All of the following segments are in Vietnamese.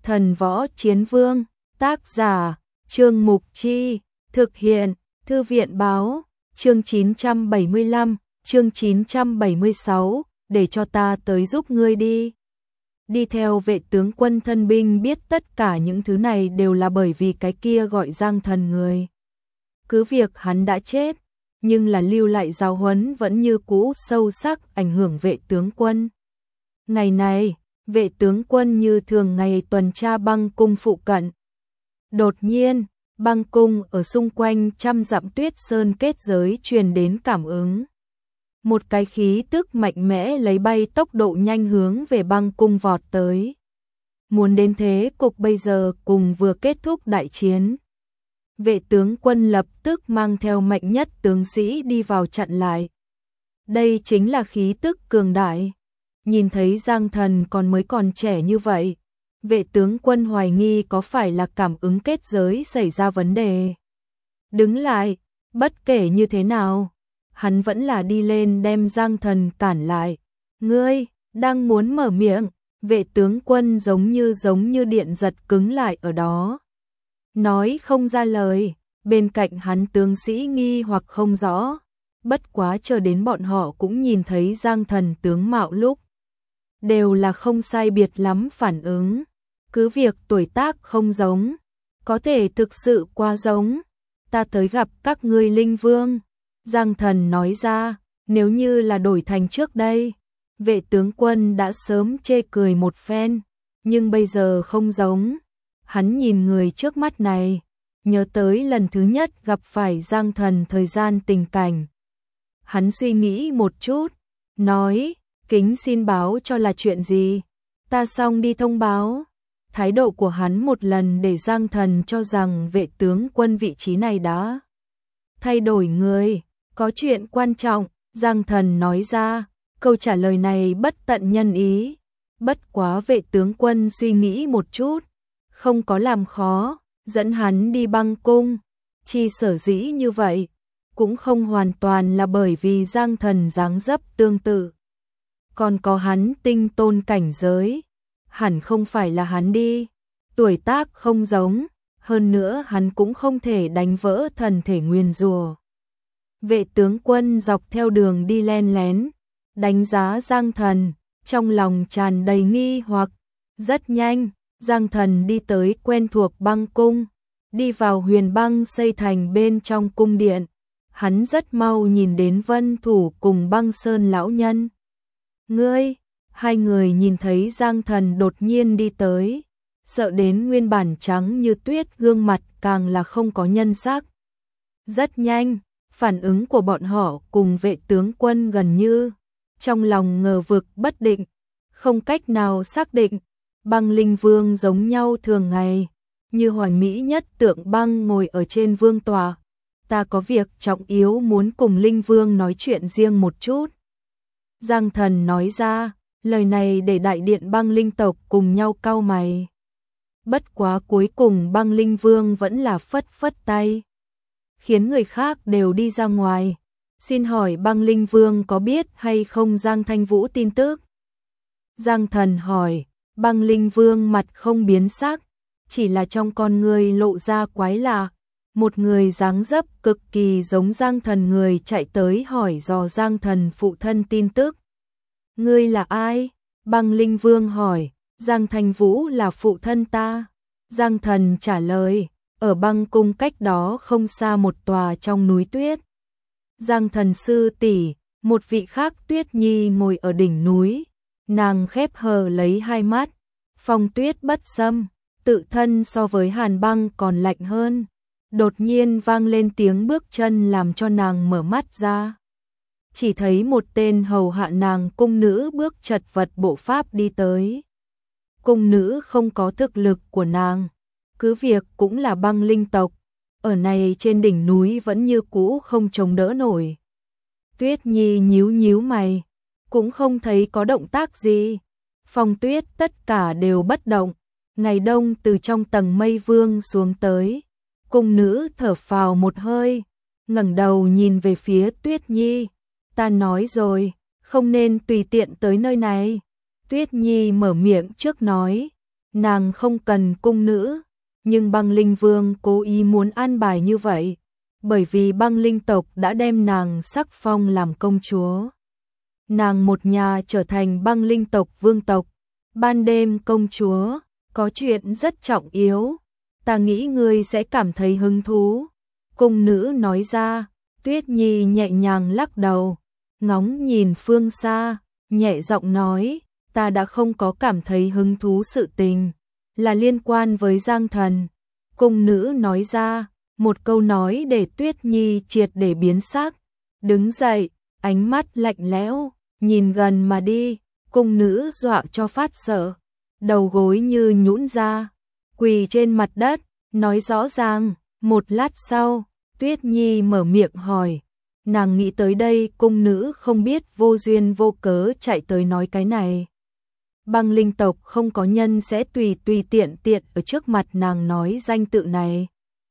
Thần Võ Chiến Vương, tác giả, Trương Mục Chi, thực hiện, Thư viện báo, chương 975, chương 976, để cho ta tới giúp ngươi đi. Đi theo Vệ tướng quân thân binh biết tất cả những thứ này đều là bởi vì cái kia gọi Giang Thần người. Cứ việc hắn đã chết, nhưng là lưu lại giáo huấn vẫn như cũ sâu sắc ảnh hưởng Vệ tướng quân. Ngày này, Vệ tướng quân như thường ngày tuần tra băng cung phụ cận. Đột nhiên, băng cung ở xung quanh trăm dặm tuyết sơn kết giới truyền đến cảm ứng. Một cái khí tức mạnh mẽ lấy bay tốc độ nhanh hướng về băng cung vọt tới. Muốn đến thế cục bây giờ cùng vừa kết thúc đại chiến. Vệ tướng quân lập tức mang theo mạnh nhất tướng sĩ đi vào chặn lại. Đây chính là khí tức cường đại. Nhìn thấy Giang Thần còn trẻ như vậy, Vệ tướng quân hoài nghi có phải là cảm ứng kết giới xảy ra vấn đề. Đứng lại, bất kể như thế nào, hắn vẫn là đi lên đem Giang Thần cản lại. Ngươi, đang muốn mở miệng, Vệ tướng quân giống như điện giật cứng lại ở đó. Nói không ra lời, bên cạnh hắn tướng sĩ nghi hoặc không rõ. Bất quá chờ đến bọn họ cũng nhìn thấy Giang Thần tướng mạo lúc. Đều là không sai biệt lắm phản ứng. Cứ việc tuổi tác không giống, có thể thực sự quá giống. Ta tới gặp các ngươi linh vương. Giang Thần nói ra, nếu như là đổi thành trước đây, Vệ tướng quân đã sớm chê cười một phen, nhưng bây giờ không giống. Hắn nhìn người trước mắt này, nhớ tới lần thứ nhất gặp phải Giang Thần thời gian tình cảnh. Hắn suy nghĩ một chút, nói, kính xin báo cho là chuyện gì, ta xong đi thông báo. Thái độ của hắn một lần để Giang Thần cho rằng Vệ tướng quân vị trí này đã thay đổi người, có chuyện quan trọng. Giang Thần nói ra, câu trả lời này bất tận nhân ý. Bất quá Vệ tướng quân suy nghĩ một chút, không có làm khó, dẫn hắn đi băng cung. Chi sở dĩ như vậy, cũng không hoàn toàn là bởi vì Giang Thần dáng dấp tương tự. Còn có hắn tinh tôn cảnh giới, hẳn không phải là hắn đi. Tuổi tác không giống, hơn nữa hắn cũng không thể đánh vỡ thần thể nguyền rủa. Vệ tướng quân dọc theo đường đi len lén, đánh giá Giang Thần, trong lòng tràn đầy nghi hoặc. Rất nhanh, Giang Thần đi tới quen thuộc băng cung, đi vào huyền băng xây thành bên trong cung điện. Hắn rất mau nhìn đến Vân Thủ cùng Băng Sơn lão nhân. Ngươi, hai người nhìn thấy Giang Thần đột nhiên đi tới, sợ đến nguyên bản trắng như tuyết gương mặt càng là không có nhân sắc. Rất nhanh, phản ứng của bọn họ cùng Vệ tướng quân gần như, trong lòng ngờ vực bất định, không cách nào xác định. Băng Linh Vương giống nhau thường ngày, như hoàn mỹ nhất tượng băng ngồi ở trên vương tọa. Ta có việc trọng yếu muốn cùng Linh Vương nói chuyện riêng một chút. Giang Thần nói ra, lời này để đại điện băng linh tộc cùng nhau cau mày. Bất quá cuối cùng băng Linh Vương vẫn là phất phất tay, khiến người khác đều đi ra ngoài. Xin hỏi băng Linh Vương có biết hay không Giang Thanh Vũ tin tức? Giang Thần hỏi, băng Linh Vương mặt không biến sắc, chỉ là trong con người lộ ra quái lạ. Một người dáng dấp cực kỳ giống Giang Thần người chạy tới hỏi dò Giang Thần phụ thân tin tức. Ngươi là ai? Băng Linh Vương hỏi. Giang Thanh Vũ là phụ thân ta. Giang Thần trả lời, ở băng cung cách đó không xa một tòa trong núi tuyết. Giang Thần sư tỷ, một vị khác Tuyết Nhi ngồi ở đỉnh núi, nàng khép hờ lấy hai mắt, phong tuyết bất xâm, tự thân so với hàn băng còn lạnh hơn. Đột nhiên vang lên tiếng bước chân làm cho nàng mở mắt ra. Chỉ thấy một tên hầu hạ nàng cung nữ bước chật vật bộ pháp đi tới. Cung nữ không có thực lực của nàng, cứ việc cũng là băng linh tộc, ở này trên đỉnh núi vẫn như cũ không chống đỡ nổi. Tuyết Nhi nhíu mày, cũng không thấy có động tác gì. Phong tuyết tất cả đều bất động. Ngày đông từ trong tầng mây vương xuống tới. Cung nữ thở phào một hơi, ngẩng đầu nhìn về phía Tuyết Nhi. Ta nói rồi, không nên tùy tiện tới nơi này. Tuyết Nhi mở miệng trước nói. nàng không cần cung nữ, nhưng băng linh vương cố ý muốn an bài như vậy, bởi vì băng linh tộc đã đem nàng sắc phong làm công chúa. Nàng một nhà trở thành băng linh tộc vương tộc. Ban đêm công chúa, có chuyện rất trọng yếu, ta nghĩ ngươi sẽ cảm thấy hứng thú. Cung nữ nói ra. Tuyết Nhi nhẹ nhàng lắc đầu, ngóng nhìn phương xa, nhẹ giọng nói, ta đã không có cảm thấy hứng thú sự tình, là liên quan với Giang Thần. Cung nữ nói ra, một câu nói để Tuyết Nhi triệt để biến sắc, đứng dậy, ánh mắt lạnh lẽo, nhìn gần mà đi, cung nữ dọa cho phát sợ, đầu gối như nhũn ra, quỳ trên mặt đất, nói rõ ràng. Một lát sau, Tuyết Nhi mở miệng hỏi, nàng nghĩ tới đây cung nữ không biết vô duyên vô cớ chạy tới nói cái này. Băng linh tộc không có nhân sẽ tùy tiện ở trước mặt nàng nói danh tự này.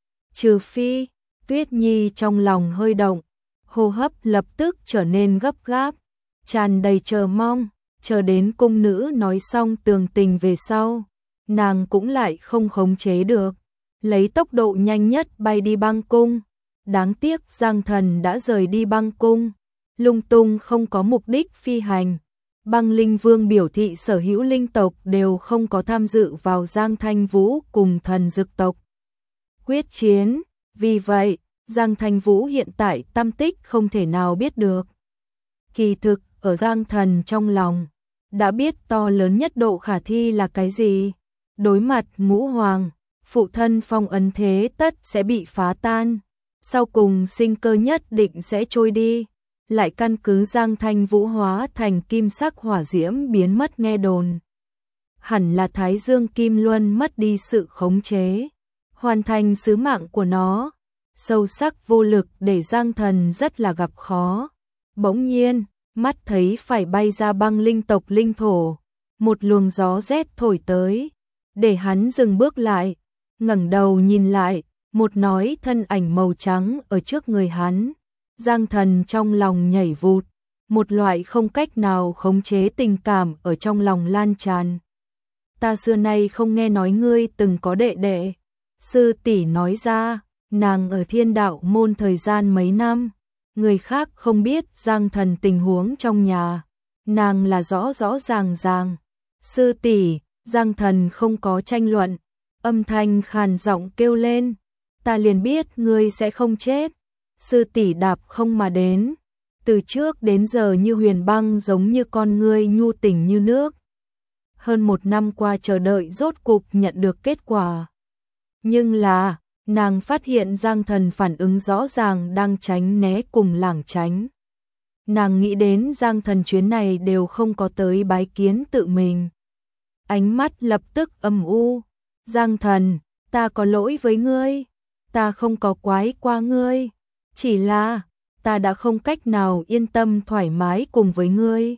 Trừ phi, Tuyết Nhi trong lòng hơi động, hô hấp lập tức trở nên gấp gáp, tràn đầy chờ mong, chờ đến cung nữ nói xong tường tình về sau, nàng cũng lại không khống chế được, lấy tốc độ nhanh nhất bay đi băng cung. Đáng tiếc Giang Thần đã rời đi băng cung, lung tung không có mục đích phi hành. Băng Linh Vương biểu thị sở hữu linh tộc đều không có tham dự vào Giang Thanh Vũ cùng thần dực tộc quyết chiến, vì vậy Giang Thanh Vũ hiện tại tâm tích không thể nào biết được. Kỳ thực ở Giang Thần trong lòng đã biết to lớn nhất độ khả thi là cái gì. Đối mặt Ngũ Hoàng, phụ thân phong ấn thế tất sẽ bị phá tan, sau cùng sinh cơ nhất định sẽ trôi đi, lại căn cứ Giang Thanh Vũ hóa thành kim sắc hỏa diễm biến mất nghe đồn. Hẳn là Thái Dương Kim Luân mất đi sự khống chế, hoàn thành sứ mạng của nó, sâu sắc vô lực để Giang Thần rất là gặp khó. Bỗng nhiên, mắt thấy phải bay ra băng linh tộc linh thổ, một luồng gió rét thổi tới, để hắn dừng bước lại, ngẩng đầu nhìn lại, một nói thân ảnh màu trắng ở trước người hắn. Giang Thần trong lòng nhảy vụt, một loại không cách nào khống chế tình cảm ở trong lòng lan tràn. Ta xưa nay không nghe nói ngươi từng có đệ đệ. Sư tỷ nói ra, nàng ở Thiên Đạo môn thời gian mấy năm, người khác không biết Giang Thần tình huống trong nhà, nàng là rõ ràng. Sư tỷ, Giang Thần không có tranh luận, âm thanh khàn giọng kêu lên, ta liền biết ngươi sẽ không chết. Sư tỷ đạp không mà đến, từ trước đến giờ như huyền băng giống như con ngươi nhu tình như nước. Hơn 1 năm qua chờ đợi rốt cục nhận được kết quả. Nhưng là, nàng phát hiện Giang Thần phản ứng rõ ràng đang tránh né cùng lảng tránh. Nàng nghĩ đến Giang Thần chuyến này đều không có tới bái kiến tự mình. Ánh mắt lập tức âm u. Giang Thần, ta có lỗi với ngươi, ta không có quái qua ngươi, chỉ là ta đã không cách nào yên tâm thoải mái cùng với ngươi.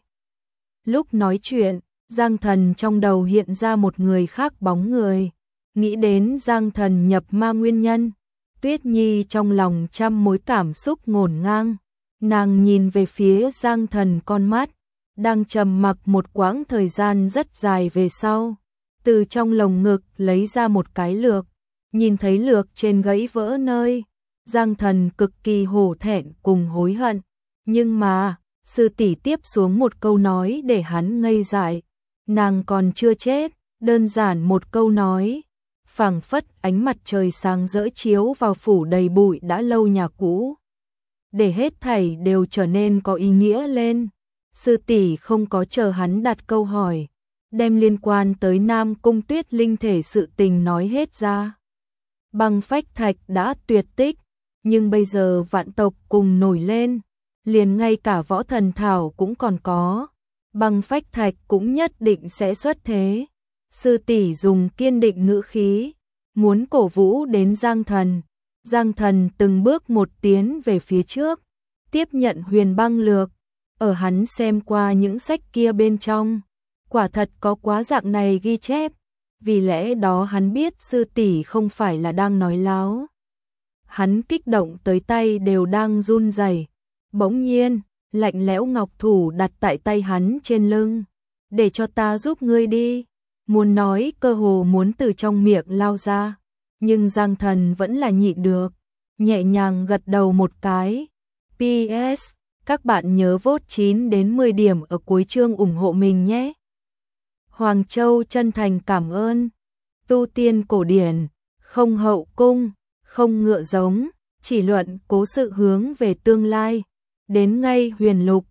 Lúc nói chuyện, Giang Thần trong đầu hiện ra một người khác bóng người, nghĩ đến Giang Thần nhập ma nguyên nhân, Tuyết Nhi trong lòng trăm mối cảm xúc ngổn ngang, nàng nhìn về phía Giang Thần con mắt, đang trầm mặc một quãng thời gian rất dài về sau, từ trong lồng ngực lấy ra một cái lược, nhìn thấy lược trên gãy vỡ nơi, Giang Thần cực kỳ hổ thẹn cùng hối hận, nhưng mà, sư tỷ tiếp xuống một câu nói để hắn ngây dại, nàng còn chưa chết, đơn giản một câu nói, phảng phất ánh mặt trời sáng rỡ chiếu vào phủ đầy bụi đã lâu nhà cũ, để hết thảy đều trở nên có ý nghĩa lên. Sư tỷ không có chờ hắn đặt câu hỏi, đem liên quan tới Nam Cung Tuyết linh thể sự tình nói hết ra. Băng phách thạch đã tuyệt tích, nhưng bây giờ vạn tộc cùng nổi lên, liền ngay cả võ thần thảo cũng còn có, băng phách thạch cũng nhất định sẽ xuất thế. Sư tỷ dùng kiên định ngữ khí, muốn cổ vũ đến Giang Thần. Giang Thần từng bước một tiến về phía trước, tiếp nhận huyền băng lược, ở hắn xem qua những sách kia bên trong, quả thật có quá dạng này ghi chép, vì lẽ đó hắn biết sư tỷ không phải là đang nói láo. Hắn kích động tới tay đều đang run rẩy. Bỗng nhiên, lạnh lẽo ngọc thủ đặt tại tay hắn trên lưng, để cho ta giúp ngươi đi. muốn nói cơ hồ muốn từ trong miệng lao ra, nhưng Giang Thần vẫn là nhịn được, nhẹ nhàng gật đầu một cái. PS, các bạn nhớ vote 9 đến 10 điểm ở cuối chương ủng hộ mình nhé. Hoàng Châu chân thành cảm ơn. Tu tiên cổ điển, không hậu cung, không ngựa giống, chỉ luận cố sự hướng về tương lai. Đến ngay huyền lục,